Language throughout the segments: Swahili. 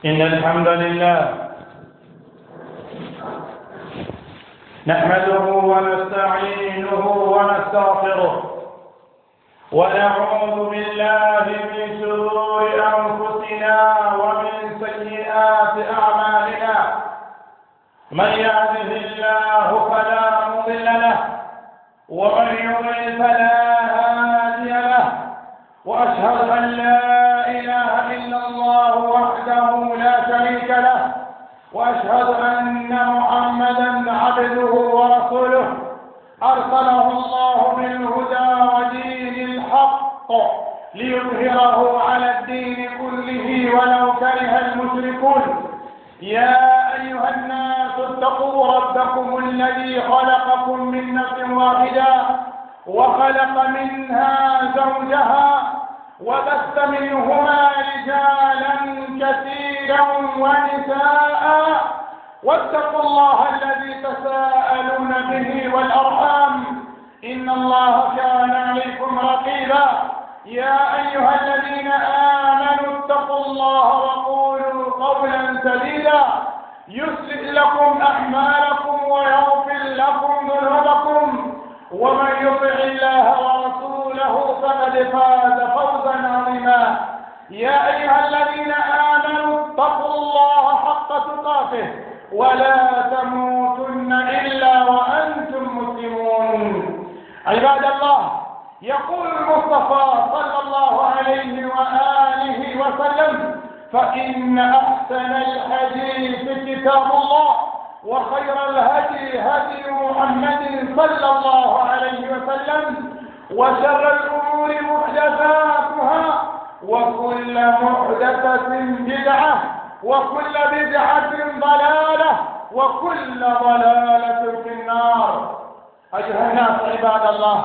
إن الحمد لله نحمده ونستعينه ونستغفره ونعوذ بالله من شرور أنفسنا ومن سيئات أعمالنا. من يهده الله فلا مضل له ومن يضلل فلا هادي له، وأشهد أن لا إله إلا الله وحده لا شريك له، وأشهد أن محمدا عبده ورسوله أرسله الله بالهدى ودين الحق ليظهره على الدين كله ولو كره المشركون. يا أيها الناس اتقوا ربكم الذي خلقكم من نفس واحدة وخلق منها زوجها وبث منهما رجالا كثيرا ونساء، واتقوا الله الذي تساءلون به والأرحام إن الله كان عليكم رقيبا. يا أيها الذين آمنوا اتقوا الله وقولوا قولا سديدا يصلح لكم أعمالكم ويغفر لكم ذنوبكم، ومن يطع الله ورسوله فقد فاز فوزا عظيما. يا أيها الذين آمنوا اتقوا الله حق تقاته ولا تموتن إلا وأنتم مسلمون. عباد الله، يقول المصطفى صلى الله عليه وآله وسلم: فإن أحسن الحديث كتاب الله، وخير الهدي هدي محمد صلى الله عليه وسلم، وشر الأمور محدثاتها، وكل محدثة بدعة، وكل بدعة ضلالة، وكل ضلالة في النار. أيها الناس عباد الله،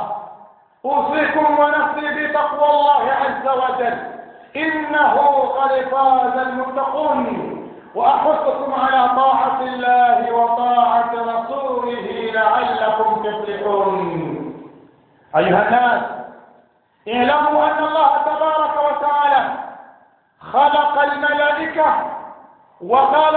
أوصيكم ونفسي بتقوى الله عز وجل، إنه قد فاز المتقون، وأحثكم على طاعة الله وطاعة رسوله لعلكم تفلحون. أيها الناس، اعلموا أن الله تبارك وتعالى خلق الملائكة، وقال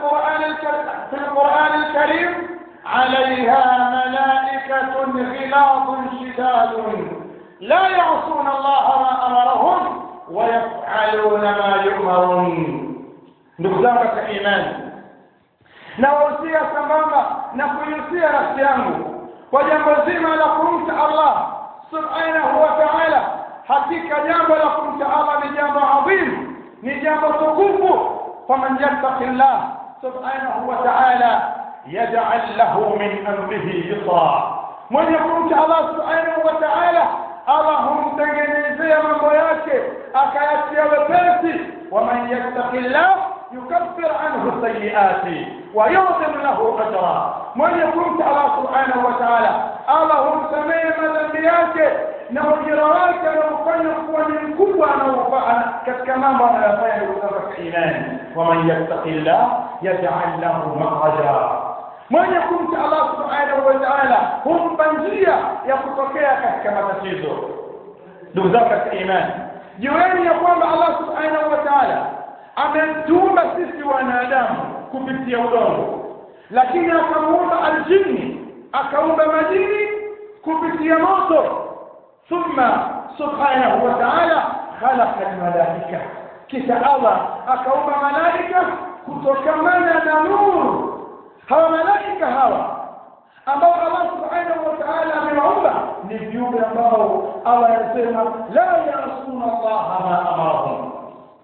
في القرآن الكريم: عليها ملائكة غلاظ شداد لا يعصون الله ما أمرهم ويفعلون ما يؤمرون. ndugu zangu katika imani, nawahusia sambamba na kuihusia nafsi yangu kwa jambo zima la kumcha Allah subhanahu wa ta'ala. Hakika jambo la kumcha Allah ni jambo adhim, ni jambo tukufu. faman yattaqillah subhanahu wa ta'ala yaj'al lahu min amrihi yusra. mwenye kumcha Allah subhanahu wa ta'ala, Allah humtengenezea mambo yake akayatia wepesi. waman yattaqillah يكفر عنه السيئات ويعظم له أجرا. من يكون الله سبحانه وتعالى الله سميه madhambi yake na ujira wake anaufanya kuwa ni mkubwa katika mambo anayofanya kutoka imani. waman yattaqillah yaj'al lahu makhraja. mwenye kumcha Allah subhanahu wa ta'ala humpa njia ya kutokea katika matatizo. ndugu zangu katika imani, jueni ya kwamba Allah subhanahu wa ta'ala ametuumba sisi wanadamu kupitia udongo, lakini akamuumba aljini, akaumba majini kupitia moto. thumma subhanahu wa ta'ala khalaqa almalaika, kisha Allah akaumba malaika kutokamana na nuru. hawa malaika hawa ambao Allah subhanahu wa ta'ala amewaumba ni viumbe ambao Allah anasema la ya'suna Allah ma amarahum,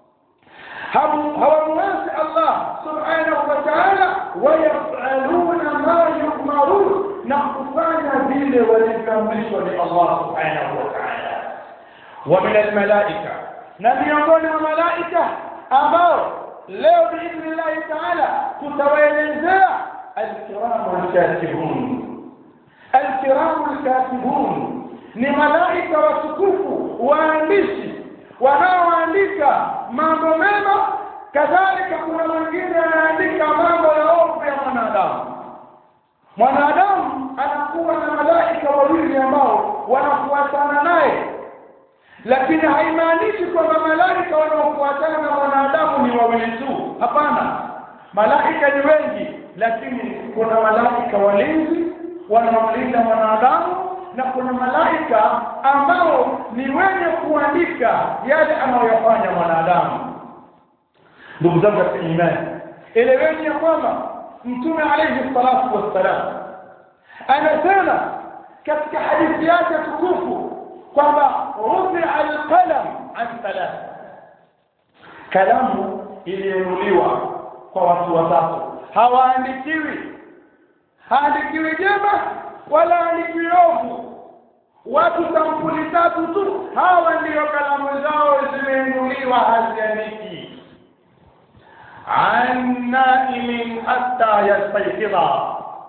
hawamwasi Allah subhanahu wa ta'ala, wayaf'aluna ma yu'marun, na kufanya vile walivyoamrishwa ni Allah subhanahu wa ta'ala. wa min almalaika, na miongoni mwa malaika ambao leo biidhnillah ta'ala tutawaelezea alkiramu alkatibun. alkiramu alkatibun ni malaika watukufu, waandishi wanaoandika mambo mema, kadhalika kuna wengine wanaandika mambo ya ovu ya mwanadamu. Mwanadamu anakuwa na malaika wawili ambao wanafuatana naye, lakini haimaanishi kwamba malaika wanaofuatana na wanadamu ni wawili tu. Hapana, malaika ni wengi, lakini kuna malaika walinzi wanaolinda wanadamu, na kuna malaika ambao ni wenye kuandika yale anayofanya mwanadamu. Ndugu zangu katika imani, eleweni ya kwamba Mtume alayhi salatu wassalam anasema katika hadithi yake tukufu kwamba rufi'a al-qalam an thalath, kalamu iliinuliwa kwa watu watatu. haandikiwi jema wala haandikiwi ovu. Watu sampuli tatu tu, hawa ndio kalamu zao zimeinuliwa, haziandiki. An naimin hatta yastayqidha,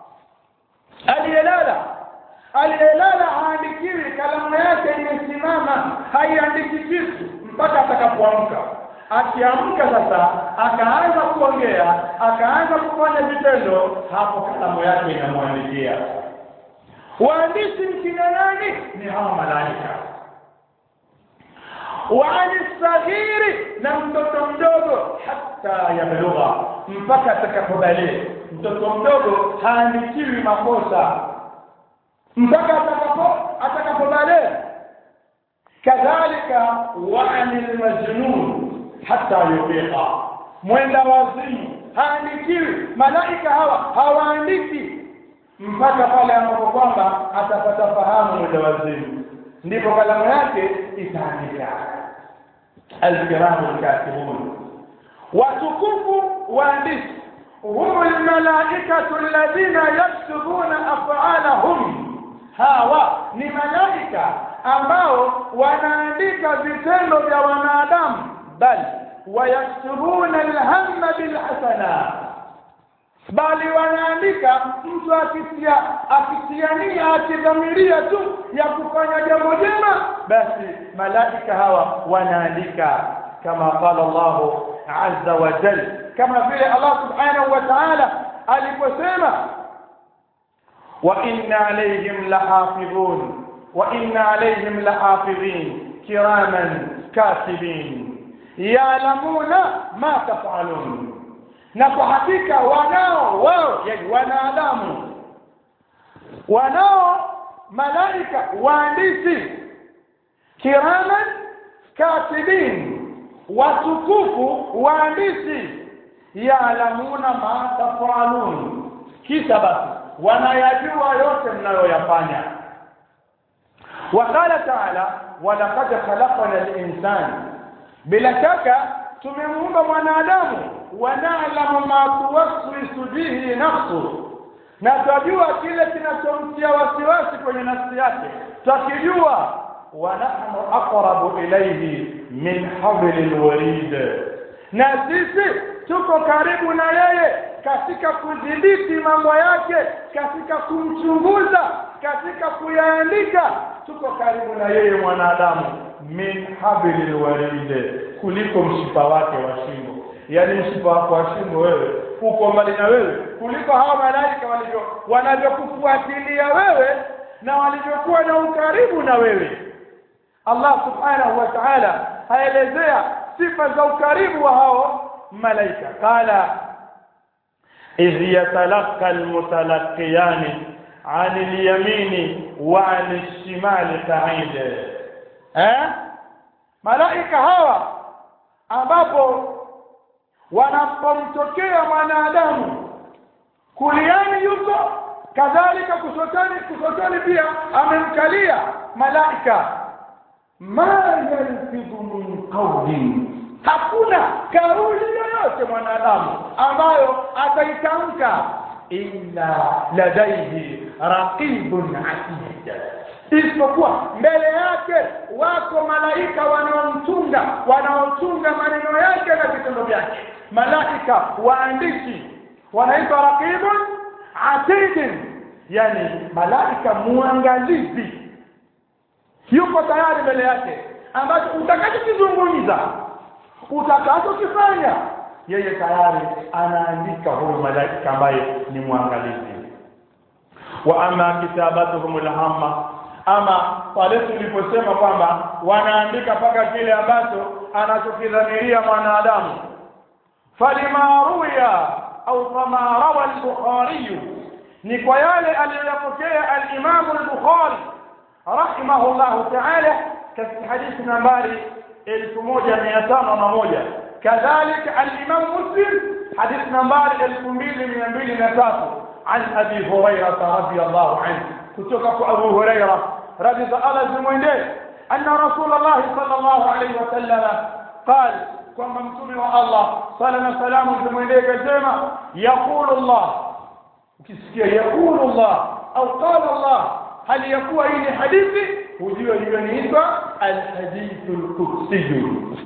aliyelala haandikiwi, kalamu yake imesimama, haiandiki kitu mpaka atakapoamka. Akiamka sasa, akaanza kuongea, akaanza kufanya vitendo, hapo kalamu yake inamwandikia. Waandishi mkina nani? Ni hawa malaika. Waani saghiri, na mtoto mdogo, hata yablugha, mpaka atakapobaligh. Mtoto mdogo haandikiwi makosa mpaka atakapobaligh. Kadhalika waani almajnun hata yufiqa, mwenda wazimu haandikiwi. Malaika hawa hawaandiki mpaka pale ambapo kwamba atapata fahamu mwenda wazimu, ndipo kalamu yake itaandika. Al-kiramu al-katibun, watukufu waandishi, hum al-malaikatu alladhina yaktubuna af'alahum. Hawa ni malaika ambao wanaandika vitendo vya wanadamu, bali wayaktubuna al-hamma bil hasana, bali wanaandika mtu akitiania akidhamiria tu ya kufanya jambo jema, basi malaika hawa wanaandika. Kama qala Allah azza wa jalla, kama vile Allah subhanahu wa ta'ala aliposema, wa inna alayhim lahafidhin kiraman katibin ya'lamuna ma taf'alun, na kwa hakika wao yani wanao malaika waandishi, kiraman katibin, watukufu waandishi, ya'lamuna ma taf'alun, kisha basi wanayajua yote mnayoyafanya. Wakala ta'ala, walaqad khalaqna al-insana, bila shaka tumemuumba mwanadamu, wana'lamu ma tuwaswisu bihi nafsuhu, na tunajua kile kinachomtia wasiwasi kwenye nafsi yake, tukijua. Wa nahnu aqrabu ilayhi min hablil warid, na sisi tuko karibu na yeye katika kudhibiti mambo yake, katika kumchunguza, katika kuyaandika. Tuko karibu na yeye mwanadamu, min hablil warid, kuliko mshipa wake wa shingo. Yani mshipa wako wa shingo wewe uko mbali na wewe kuliko hao malaika wanavyokufuatilia wewe na walivyokuwa na ukaribu na wewe. Allah subhanahu wa ta'ala haelezea sifa za ukaribu wa hao malaika. Qala idh yatalaqqa almutalaqiyani 'anil yamini wa 'anil shimali qa'id. Malaika hawa ambapo wanapomtokea mwanadamu, kuliani yuko, kadhalika kusotani pia amemkalia malaika. Ma yalfidhu min qawlin, hakuna kauli yoyote mwanadamu ambayo ataitamka illa ladayhi raqibun atid, isipokuwa mbele yake wako malaika wanaochunga maneno yake na vitendo vyake. Malaika waandishi wanaitwa raqibun atid, yani malaika muangalizi, yuko tayari mbele yake, ambacho utakachokizungumza, utakachokifanya, yeye tayari anaandika. Huyo malaika ambaye ni muangalizi. Wa amma kitabatuhum alhamma, ama pale tuliposema kwamba wanaandika paka kile ambacho anachokidhamiria mwanadamu. Falima ruya au kama rawa al-Bukhari, ni kwa yale aliyopokea al-Imam al-Bukhari rahimahullah ta'ala katika hadithi nambari 1501. kadhalika al-Imam Muslim hadithi nambari 2203 عن أبي هريرة رضي الله عنه كتوك أبو هريرة رضي الله عنه أن رسول الله صلى الله عليه وسلم قال كما متوبه الله صلى الله عليه وسلم يقول الله يقول الله أو قال الله هل يكون أي حديث وجيء ينيسا الحديث القدسي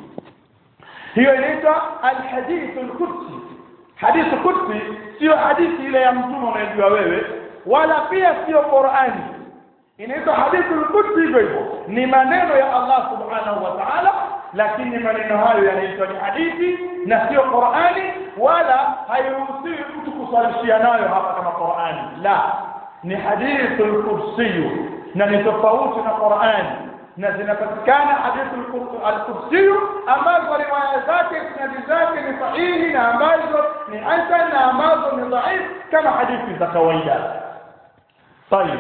هي ينيسا الحديث القدسي. Hadithi Qudsi sio hadithi ile ya mtume unayojua wewe, wala pia sio Qur'ani. Inaitwa hadithi Qudsi hivyo. Ni maneno ya Allah subhanahu wa ta'ala, lakini maneno hayo yanaitwa ni hadithi na sio Qur'ani, wala hairuhusiwi mtu kusalisha nayo hapa kama Qur'ani. La, ni hadithi Qudsi na ni tofauti na Qur'ani. na zinapatikana hadithi al-Qudsi ambazo riwaya zake sanad zake ni sahihi na ambazo ni hasan na ambazo ni dhaif kama hadithi za kawaida. طيب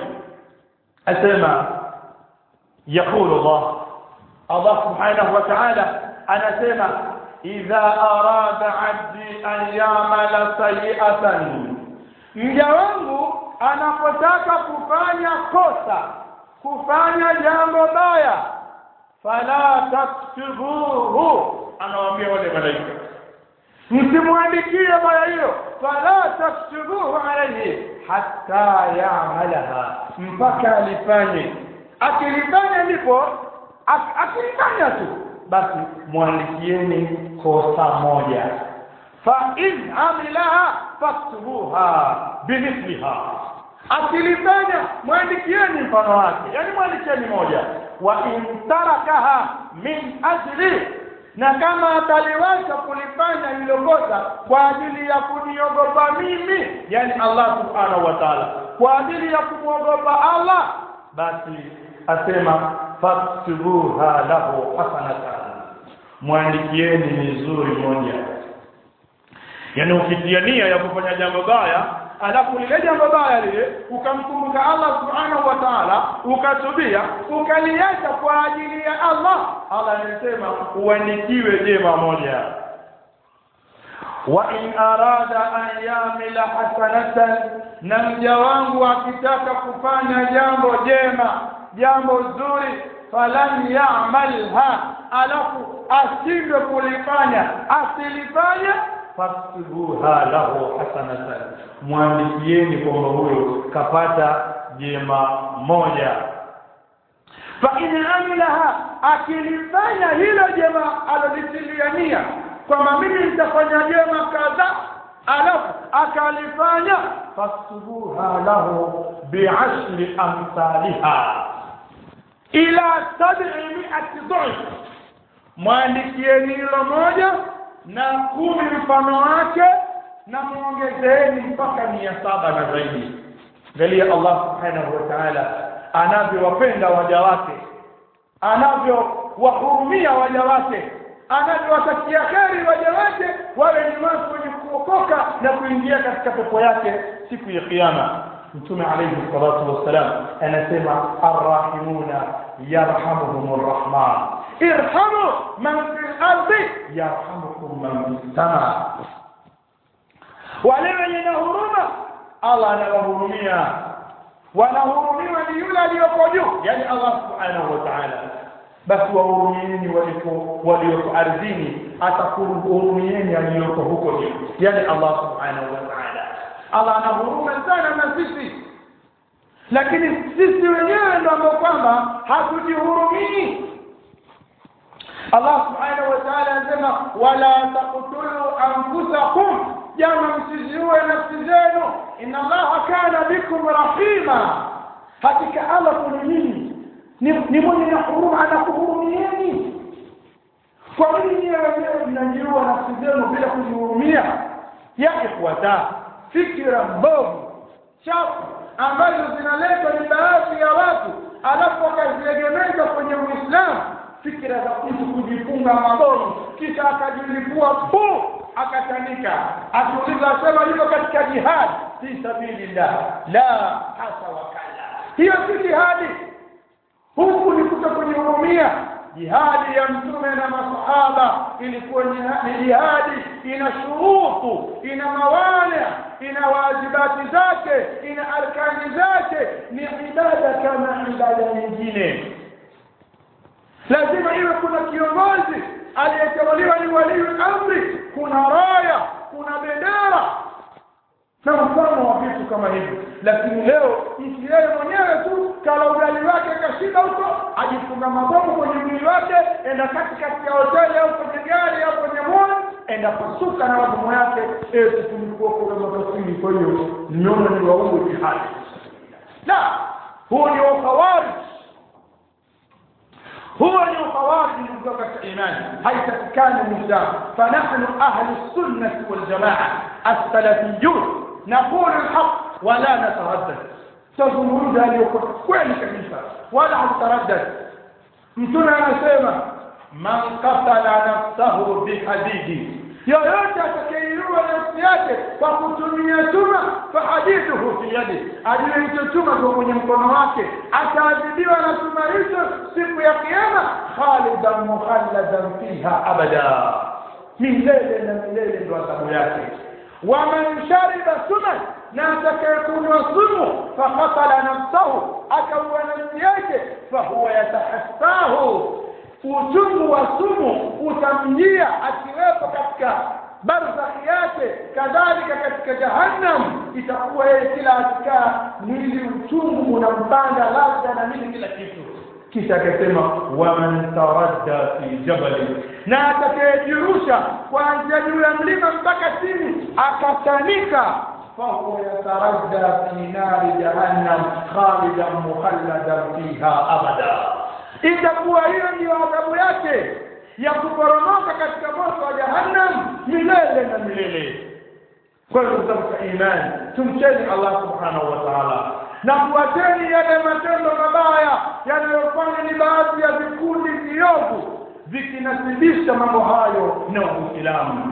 اسمع يقول الله سبحانه وتعالى انا اسمع اذا اراد عبدي ان يعمل سيئه, mja wangu anapotaka kufanya kosa, kufanya jambo baya, fala taktubuhu, anawaambia wale malaika msimwandikie baya hilo, fala taktubuhu alayhi hatta ya'malaha, mpaka alifanye. Akilifanya ndipo akilifanya tu basi muandikieni kosa moja. fa in amilaha faktubuha bimithliha, akilifanya muandikieni mfano wake, yani muandikieni moja. wa in tarakaha min ajli, na kama ataliwacha kulifanya hilo kosa kwa ajili ya kuniogopa mimi, yani Allah subhanahu wa ta'ala, kwa ajili ya kumwogopa Allah, basi asema faktubuha lahu hasanatan, muandikieni nzuri moja. Yani ukitia nia ya kufanya jambo baya, alafu lile jambo baya lile ukamkumbuka Allah subhanahu wa ta'ala, ukatubia, ukaliacha kwa ajili ya Allah, Allah anasema uandikiwe jema moja. wa in arada an yamila hasanatan, na mja wangu akitaka kufanya jambo jema, jambo zuri, falan ya'malha, alafu ashindwe kulifanya, asilifanya, faktubuha lahu hasanatan, muandikieni kwamba huyo kapata jema moja. fa in amilaha, akilifanya hilo jema alilotiliania kwamba mimi nitafanya jema kadha, alafu akalifanya, faktubuha lahu bi'ashri amsalha ila 700 dha'f, muandikieni hilo moja na 10 mfano wake, na muongezeeni mpaka 700 na zaidi. Angalia Allah subhanahu wa ta'ala anavyowapenda waja wake, anavyowahurumia waja wake, anavyowatakia kheri waja wake wawe ni watu wenye kuokoka na kuingia katika pepo yake siku ya kiyama. Mtume alayhi salatu wassalam anasema arrahimuna yarhamuhumur rahman, irhamu man fil ardi yarhamukum man fis samaa. Wale wenye huruma Allah anawahurumia, wanahurumiwa ni yule aliyoko juu, yani Allah subhanahu wa ta'ala. Basi wahurumieni walioko ardhini, atakuhurumieni aliyoko huko juu, yani Allah subhanahu wa ta'ala. Allah anahuruma sana na sisi, lakini sisi wenyewe ndio ambao kwamba hatujihurumii. Allah subhanahu wa ta'ala anasema wala taqtulu anfusakum, jama msiziue nafsi zenu, inna Allaha kana bikum rahima, hakika Allah ni mwenye huruma, anakuhurumieni. Kwa nini wewe mnajiua nafsi zenu bila kujihurumia? Ya ikhwata, fikra mbovu chafu ambazo zinaletwa ni baadhi ya watu alafu wakaziegemeza kwenye Uislamu, fikra za mtu kujifunga mabomu kisha akajilipua akatanika, akiuliza asema yuko katika jihad fi sabilillah, la hasa wakala. Hiyo si jihadi, huku ni kutokuhurumia. Jihadi ya mtume na masahaba ilikuwa ni jihadi ina shurutu, ina mawani, ina wajibati zake, ina arkani zake, ni ibada kama ibada nyingine. Lazima iwe kuna kiongozi aliyeteuliwa ni wali amri, kuna raya, kuna bendera na mfano wa vitu kama hivyo. Lakini leo mtu yeye mwenyewe tu kala ugali wake kashinda huko, ajifunga mabomu kwenye mwili wake, enda katikati ya hoteli au kwenye gari au kwenye mall, enda kusuka na mabomu yake, tulikuwa kwa mabasini. Kwa hiyo niona ni waungu jihad. La, huo ni ukhawarij. هو الخوارج من ذوق الإيمان هيتكان المسلم. فنحن أهل السنة والجماعة السلفيون نقول الحق ولا نتردد. تظنون ذلك كويس كنيسة ولا نتردد. متنا نسمع من قتل نفسه بحديد، yoyote atakayeiua nafsi yake kwa kutumia chuma, fahadithuhu fi yadi, aliyeitoa chuma kwenye mkono wake ataadhibiwa na chuma hizo siku ya kiyama, khalidan mukhalladan fiha abada, milele na milele ndo adhabu yake. Wa man shariba suman, na atakayekunywa sumu, faqatala nafsahu, akaua nafsi yake, fahuwa yatahassahu, uchungu wa sumu utamjia akiwepo katika barzakhi yake, kadhalika katika jahannam itakuwa yeye kila akikaa mwili uchungu unampanda labda na nini kila kitu. Kisha akasema wa man taradda fi jabali, na atakayejirusha kuanzia juu ya mlima mpaka chini akatanika, fahuwa yataradda fi nari jahannam khalidan mukhalladan fiha abada, itakuwa hiyo ndio adhabu yake ya kuporomoka katika moto wa jahannam milele na milele. Kwa hiyo katika imani tumcheni Allah subhanahu wa ta'ala na kuacheni yale matendo mabaya yanayofanya ni baadhi ya vikundi viovu vikinasibisha mambo hayo na Uislamu.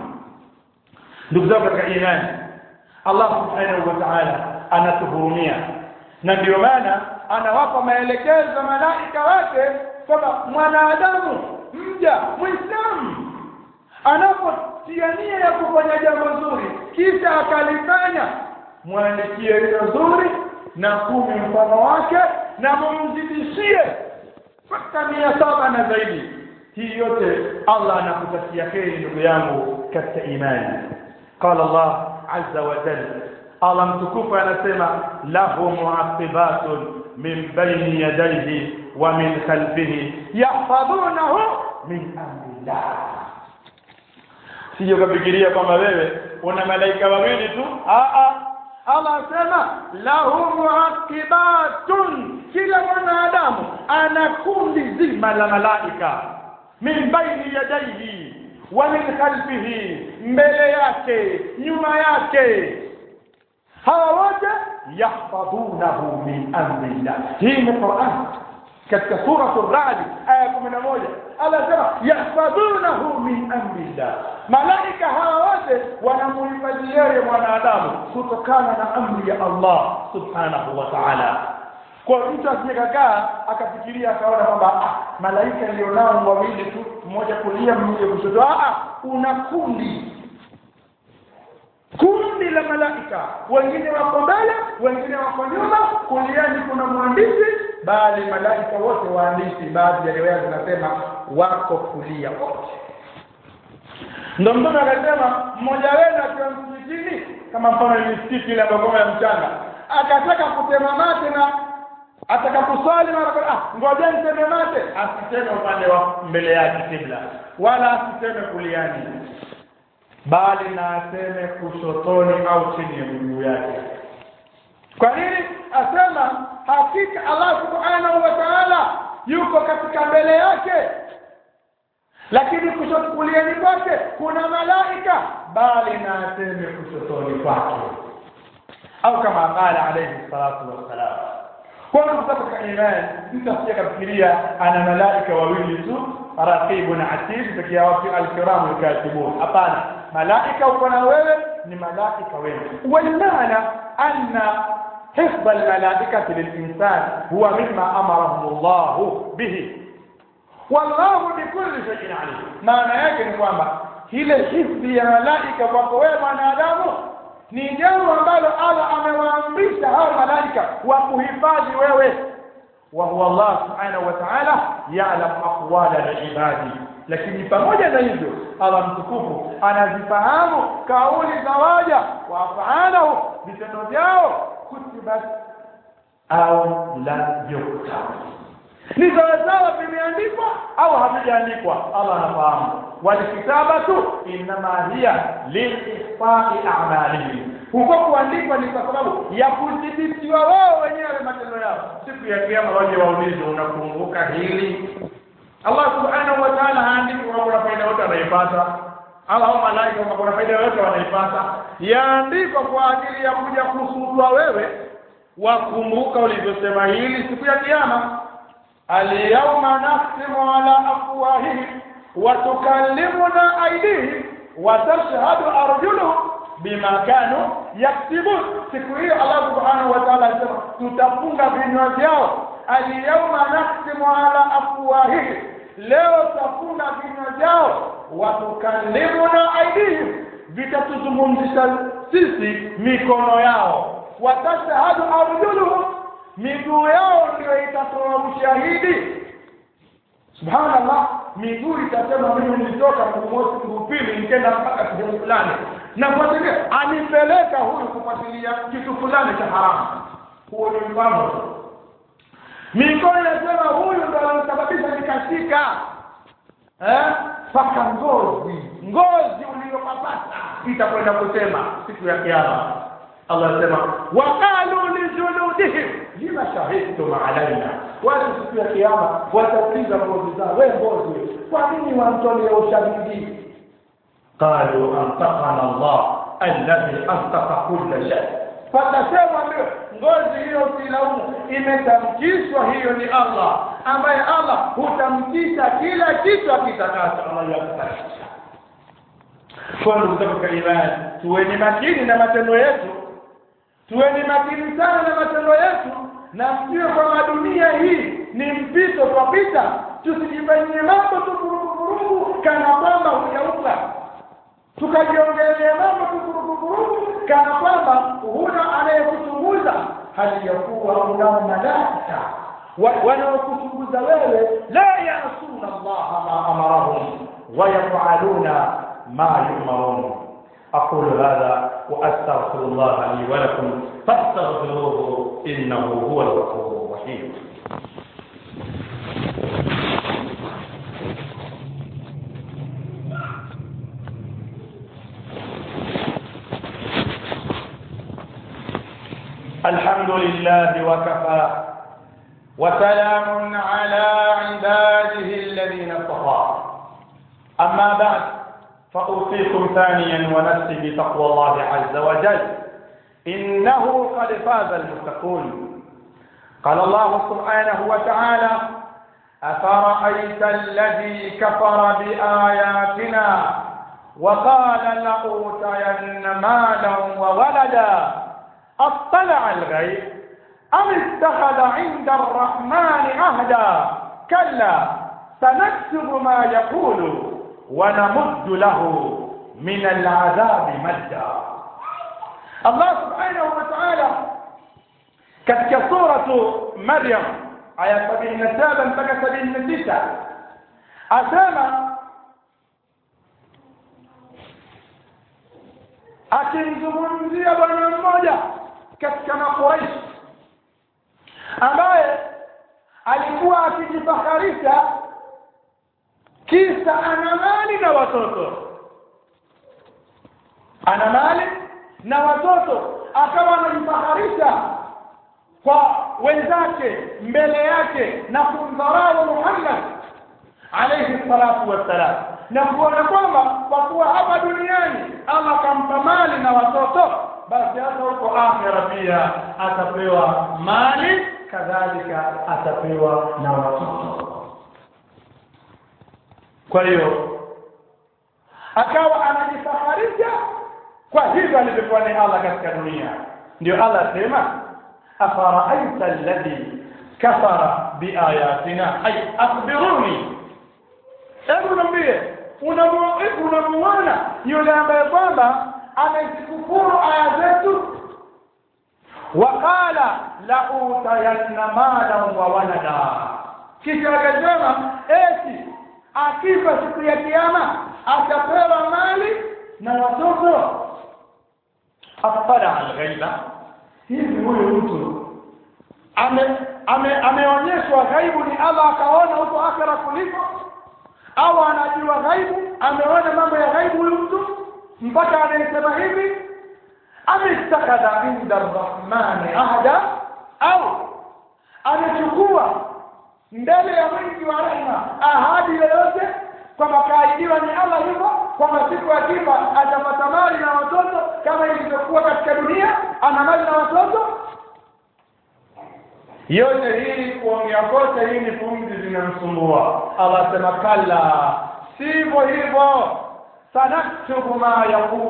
Ndugu zangu katika imani, Allah subhanahu wa ta'ala anatuhurumia, na ndio maana anawapa maelekezo malaika wake kwamba mwanadamu mja Muislamu anapotia nia ya kufanya jambo zuri kisha akalifanya, mwandikie hilo zuri na 10 mfano wake na mumzidishie mpaka 700 na zaidi. Hii yote Allah anakutakia heri ndugu yangu katika imani. Qala Allah azza wa jalla, Allah mtukufu anasema lahu mu'aqibatun min bayni yadayhi wa min khalfihi yahfazunahu min amrillah. Sio kufikiria kwamba wewe una malaika wawili tu. Allah anasema lahu mu'aqibatun, kila mwanadamu ana kundi zima la malaika, min bayni yadayhi wa min khalfihi, mbele yake nyuma yake, hawa wote yahfazunahu min amrillah. Hii ni Qur'an katika sura Ar-Ra'd aya 11. Allah anasema yahfazunahu min amrillah, malaika hawa wote wanamhifadhi yeye mwanadamu kutokana na amri ya Allah subhanahu wa ta'ala. Kwa mtu asiyekaa akafikiria akaona kwamba malaika alionao wawili tu, mmoja kulia mmoja kushoto. Una kundi la malaika, wengine wako mbele, wengine wako nyuma, kuliani kuna mwandishi, bali malaika wote waandishi. Baadhi ya riwaya zinasema wako kulia wote. Ndio mtume akasema mmoja wenu akiwa msikitini, kama mfano ni msikiti ile ngoma ya mchanga, akataka kutema mate na atakaposwali mara ngoja niteme mate, asiteme upande wa mbele yake kibla, wala asiteme kuliani, bali na aseme kushotoni au chini ya miguu yake. Kwa nini? Asema hakika Allah subhanahu wa ta'ala yuko katika mbele yake, lakini kushoto kuliani kwake kuna malaika, bali na aseme kushotoni kwake. au kama qala alayhi salatu wassalam. Kwa kutoka imani mtasikia kufikiria ana malaika wawili tu, raqibun atid, pekee yao al-kiram al-katibun. Hapana, malaika uko na wewe ni malaika wewe. Walmaana anna حفظ الملائكة للإنسان هو مما أمرهم الله به والله بكل شيء عليم. maana yake ni kwamba ile hifadhi ya malaika kwa wewe mwanadamu ni jambo ambalo Allah amewaamrisha hao malaika wa kuhifadhi wewe. wa huwa Allah subhanahu wa ta'ala ya'lam aqwala al-ibadi, lakini pamoja na hivyo Allah mtukufu anazifahamu kauli za waja wa afaalahu, vitendo vyao, kutibat au la yuktab, ni sawasawa vimeandikwa au havijaandikwa, Allah anafahamu. Walikitabatu inma hiya lilihfa'i a'malihim, huko kuandikwa ni kwa sababu ya kudhibitiwa wao wenyewe matendo yao. Siku ya kiyama waje waulizwe, unakumbuka hili? Allah subhanahu wa ta'ala haandiki kwa faida yote anaipata, Allah malaika kwa faida yote wanaipata, yaandikwa kwa ajili ya kuja kusudwa wewe wakumbuka ulivyosema hili siku ya kiyama. Al-yawma nakhtimu ala afwahihim wa tukallimuna aydihim wa tashhadu arjuluhum bima kanu yaktubun. Siku hiyo Allah subhanahu wa ta'ala anasema tutafunga vinywa vyao. Al-yawma nakhtimu ala afwahihim, leo tutafunga vinywa vyao, wa tukallimuna aydihim, vitatuzungumzisha sisi mikono yao, wa tashhadu arjuluhum, miguu yao ndio itatoa ushahidi. Subhanallah, miguu itasema mimi nilitoka mgumosi mgupili nikaenda mpaka sehemu fulani, na kwa sababu anipeleka huyu kufuatilia kitu fulani cha haramu. Huo ni mfano. Mikono inasema huyu ndio alisababisha nikashika paka ngozi uliyopapata itakwenda kusema siku ya kiyama. Allah anasema waqalu li juludihim lima shahidtum alaina, watu siku ya kiyama watauliza ngozi zao, wewe ngozi kwa nini wanatolea ushahidi? Qalu antaqana Allah alladhi antaqa kull shay, fatasema ngozi hiyo silaumu, imetamkishwa hiyo ni Allah, ambaye Allah hutamkisha kila kitu akitakacho. Allah yakutarisha. Kwa ndugu zangu katika imani, tuweni makini na matendo yetu, tuweni makini sana na matendo yetu, na sio kwa dunia hii ni mpito kwa pita, tusijifanyie mambo tukurukuruku kana kwamba hujauka, tukajiongelea mambo tukurukuruku kana kwamba huna anayekuchunguza, hali ya kuwa una malaika wanaokuchunguza wewe. La ya'suna Allah ma amarahum wa yaf'aluna ma yu'marun. أقول هذا وأستغفر الله لي ولكم فاستغفروه إنه هو الغفور الرحيم. الحمد لله وكفى وسلام على عباده الذين اصطفى. أما بعد، فأوصيكم ثانيا ونفسي بتقوى الله عز وجل، إنه قد فاز المتقون. قال الله سبحانه وتعالى أفرأيت الذي كفر بآياتنا وقال لأوتين مالا وولدا أطلع الغيب أم اتخذ عند الرحمن عهدا كلا سنكتب ما يقول ونمد له من العذاب مدا. الله سبحانه وتعالى katika suratu Maryam aya 77 mpaka 79 asema, akimzungumzia bwana mmoja katika Makuraish ambaye alikuwa akijifakharisha kisa ana mali na watoto, ana mali na watoto, akawa anajifakharisha kwa wenzake mbele yake na kumdharau Muhammad alayhi salatu wassalam, na kuona kwamba kwa kuwa hapa duniani Allah kampa mali na watoto, basi hata huko akhera pia atapewa mali, kadhalika atapewa na watoto. Kwa hiyo akawa anajifaharisha kwa hivyo alivyokuwa ni Allah katika dunia. Ndio Allah sema afara'aita alladhi kafara biayatina ay akhbiruni, hebu niambie unamuona yule ambaye kwamba amezikufuru aya zetu? Waqala la utayanna malan wa walada, kisha akasema eti akifa siku ya kiyama atapewa mali na watoto. Afala al-ghaiba, hivi huyo mtu ameonyeshwa ghaibu ni Allah akaona huko akhera kuliko, au anajua ghaibu, ameona mambo ya ghaibu huyo mtu mpaka anasema hivi? Amestakada inda ar-rahmani ahada, au amechukua mbele ya mwingi wa rehema ahadi yoyote kwamba kaahidiwa ni Allah hivyo kwamba siku akifa atapata mali na watoto kama ilivyokuwa katika dunia, ana mali na watoto? Yote hii kuongea kote hii ni pumzi zinamsumbua. Allah sema kalla, sivyo hivyo. Sanaktubu ma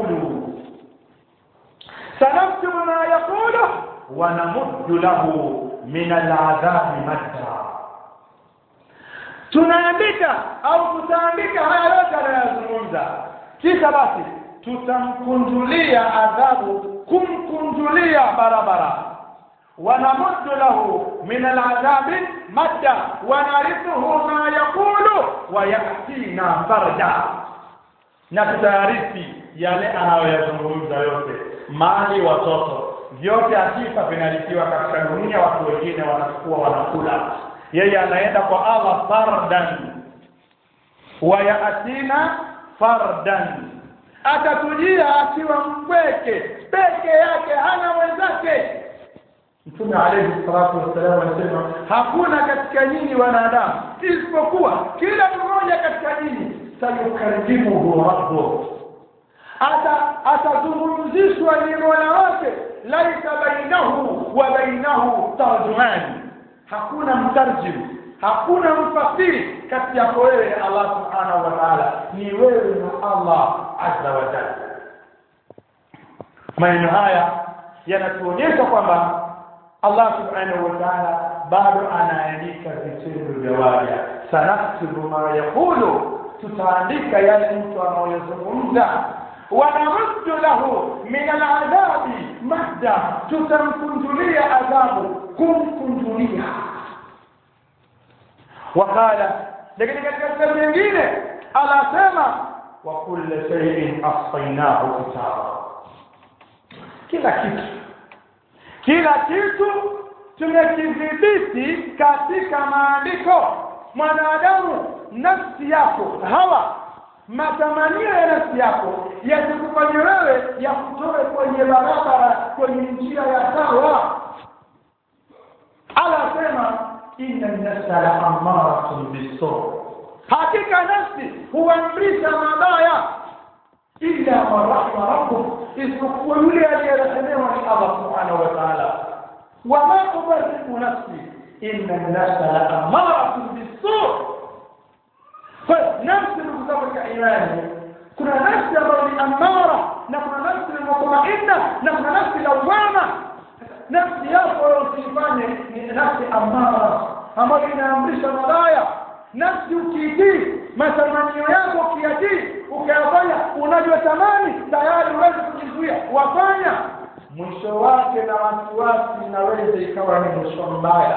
yaqulu wa namuddu lahu min al'adhabi madda, tunaandika au tutaandika haya yote anayozungumza, kisha basi tutamkunjulia adhabu, kumkunjulia barabara. ونمد له من العذاب مدا ونرثه ما يقول ويأتينا فردا, na tutarithi yale anayoyazungumza yote, mali, watoto, vyote akifa vinarithiwa katika dunia. Watu wengine wanakuwa wanakula, yeye anaenda kwa Allah fardan, wayatina fardan, atatujia akiwa mpweke peke yake, hana mwenzake. Mtume alayhi salatu wasallam anasema hakuna katika nyinyi wanadamu isipokuwa kila mmoja katika nyinyi sayukarimuhu rabbuh, atazungumzishwa ni Mola wake, laisa bainahu wa bainahu tarjuman, hakuna mtarjim, hakuna mfasiri kati yako wewe Allah subhanahu wa ta'ala, ni wewe na Allah azza wa jalla. Maneno haya yanatuonyesha kwamba Allah subhanahu wa ta'ala bado anaandika vitendo vya waja. Sanaktubu ma yaqulu, tutaandika yale mtu anayozungumza. Wa namuddu lahu min al'adhabi madda, tutamkunjulia adhabu, kumkunjulia. Wakala, lakini katika sehemu nyingine Allah sema wa kullu shay'in ahsaynahu kitaba, kila kitu tumekidhibiti katika maandiko. Mwanadamu, nafsi yako, hawa matamanio ya nafsi yako yasikufanye wewe yakutoe kwenye barabara, kwenye njia ya sawa. Allah sema inna an-nafsa la'amaratun bis-su', hakika nafsi huamrisha mabaya, illa man rahima rabbuk, isipokuwa yule aliyerehemewa ni Allah subhanahu wa ta'ala. Wa ma ubari'u nafsi inna an-nafsa la'amaratun bis-su'. Kwa nafsi ndugu katika imani, kuna nafsi ambayo ni amara na kuna nafsi mutmainna na kuna nafsi lawama. Nafsi yako usifanye ni nafsi amara ambayo inaamrisha mabaya. Nafsi ukitii matamanio yako, ukiyatii ukayafanya unavyotamani, tayari huwezi kujizuia, wafanya, mwisho wake na wasiwasi inaweza ikawa ni mwisho mbaya.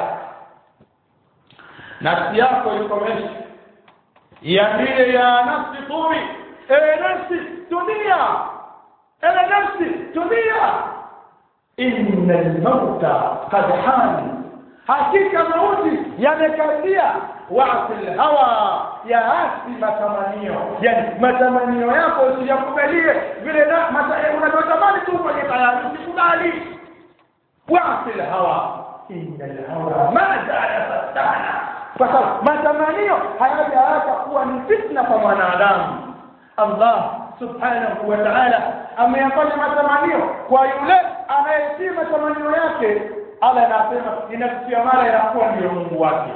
Nafsi yako ikomeshe, iambie ya nafsi tumi, nafsi tulia, nafsi tulia, inna al-mauta qad han, hakika mauti yamekaribia. Wa'sil hawa, ya asi matamanio, yani matamanio yako usiyakubalie vile unatamani tu kwenye tayari, usikubali. Wa'sil hawa, inna al-hawa ma ja'ala fatana, kwa sababu matamanio hayajaacha kuwa ni fitna kwa mwanadamu. Allah subhanahu wa ta'ala ameyafanya matamanio kwa yule anayetii matamanio yake. Allah anasema inafikia mara inakuwa ndio Mungu wake.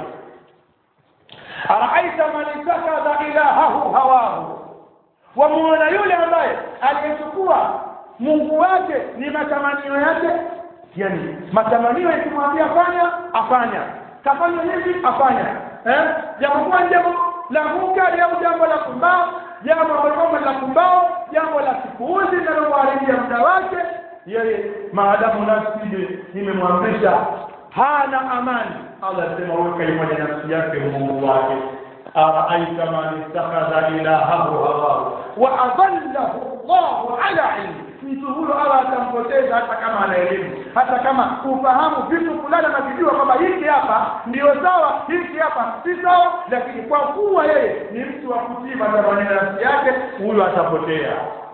Araaita man ittakhadha ilahahu hawahu, wa muona yule ambaye aliyechukua Mungu wake ni matamanio yake. Yani matamanio yakimwambia fanya afanya, kafanya hivi afanya, jambo la munkari au jambo la kumbao, jambo la kumbao, jambo la kipuuzi linaloharibia muda wake, yeye maadamu nafsi nimemwamrisha hana amani. Allah anasema wewe kaifanya nafsi yake Mungu wake. Araaita man ittakhadha ilahahu hawahu wa adallahu Allahu ala ilm, mtu huyo Allah atampoteza hata kama ana elimu, hata kama ufahamu vitu fulani na kujua kwamba hiki hapa ndio sawa, hiki hapa si sawa, lakini kwa kuwa yeye ni mtu wa kutii matamanio ya nafsi yake, huyo atapotea.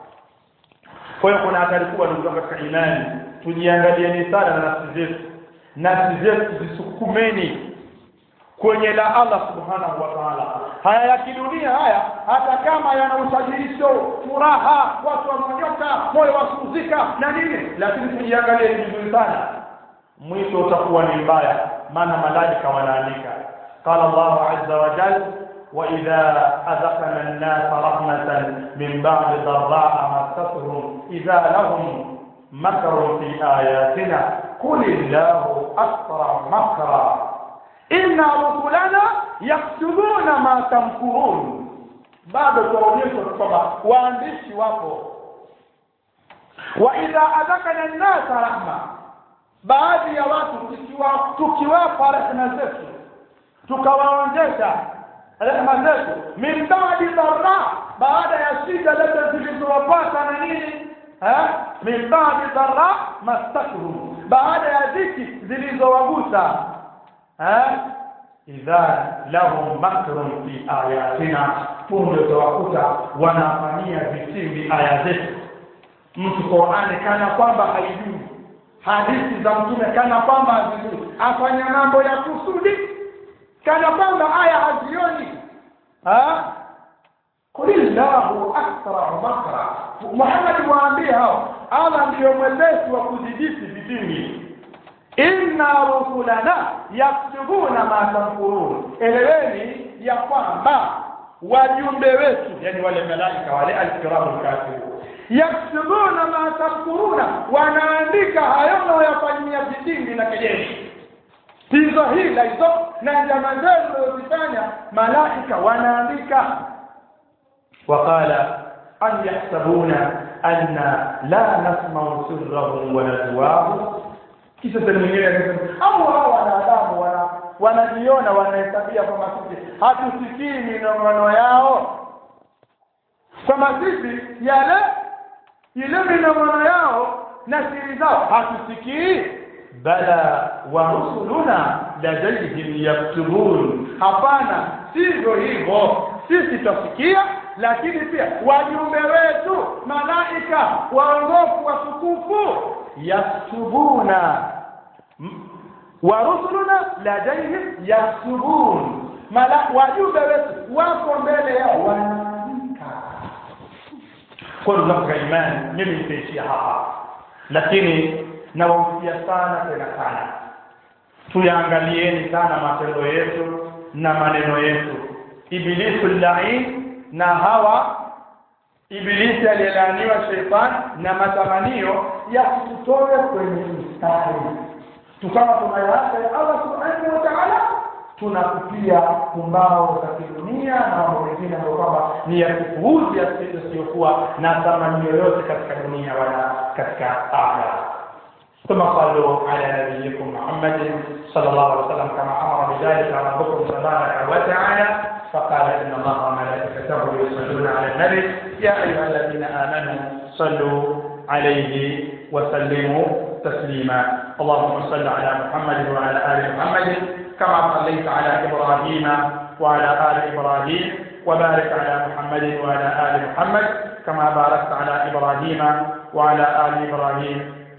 Kwa hiyo kuna hatari kubwa ndugu katika imani. Tujiangalieni sana na nafsi zetu zisukumeni kwenye la Allah subhanahu wa ta'ala. Haya ya kidunia haya, hata kama yana usajilisho, furaha, watu wanonyoka, moyo wasuzika na nini, lakini tujiangalie vizuri sana, mwisho utakuwa ni mbaya, maana malaika wanaandika. Qala Allahu azza wa jalla wa idha adhaqna an-nasa rahmatan min ba'di dharra'a massatuhum idha lahum makrun fi ayatina qul illahu asra makra inna rusulana yaktubuna ma tamkurun. Bado tuonyesha kwamba waandishi wapo. Wa idha adhaqna an-nasa rahma, baadhi ya watu tukiwapa rehema zetu, tukawaonjesha rehema zetu, min ba'di dharra, baada ya shida zote zilizowapata na nini, min ba'di dharra mastakuhum, baada ya dhiki zilizowagusa, idha lahum makrun fi ayatina, punde tawakuta wanafanyia vitimbi aya zetu. Mtu Qur'ani kana kwamba haijui, hadithi za mtume kana kwamba hazijui, afanya mambo ya kusudi kana kwamba aya hazioni. Kulillahu asra makra, Muhammad waambie hao Allah ndio mwepesi wa kudhibiti vitimbi. Inna rusulana yaktubuna ma tamkurun, eleweni ya kwamba wajumbe wetu, yani wale malaika wale al-kiramul katibun, yaktubuna ma tamkuruna, wanaandika hayo mnayofanyia vitimbi na kejeli, hizo hila hizo na njama zenu mnazofanya, malaika wanaandika. Waqala an yahsabuna anna la nasma'u sirrahum wa najwahum, kisha mwingine anasema hao wanadamu wanajiona wanahesabia kwamba sisi hatusikii minong'ono yao, kwamba sisi ile minong'ono yao na siri zao hatusikii. Bala wa rusuluna ladayhim yaktubun, hapana, sivyo hivyo, sisi tutafikia, lakini pia wajumbe wetu malaika waongofu watukufu yaktubuna, wa rusuluna ladayhim yaktubun, wajumbe wetu wako mbele yao wanaandika. Kwa ndugu imani, mimi nitaishia hapa, lakini nawahusia sana sana tuyaangalieni sana matendo yetu na maneno yetu. Ibilisu lain, na hawa ibilisi aliyelaaniwa shaytan na matamanio ya kututoa kwenye mstari, tukawa tunayaacha ya Allah subhanahu wa ta'ala, tunakupia kumbao za kidunia na mambo mengine ambayo kwamba ni ya kupuuzi yasiyokuwa na thamani yoyote katika dunia wala katika akhera. ثم صلوا على نبيكم محمد صلى الله عليه وسلم كما امر بذلك ربكم تبارك وتعالى، فقال ان الله وملائكته يصلون على النبي يا ايها الذين امنوا صلوا عليه وسلموا تسليما. اللهم صل على محمد وعلى ال محمد كما صليت على ابراهيم وعلى ال ابراهيم، وبارك على محمد وعلى ال محمد كما باركت على ابراهيم وعلى ال ابراهيم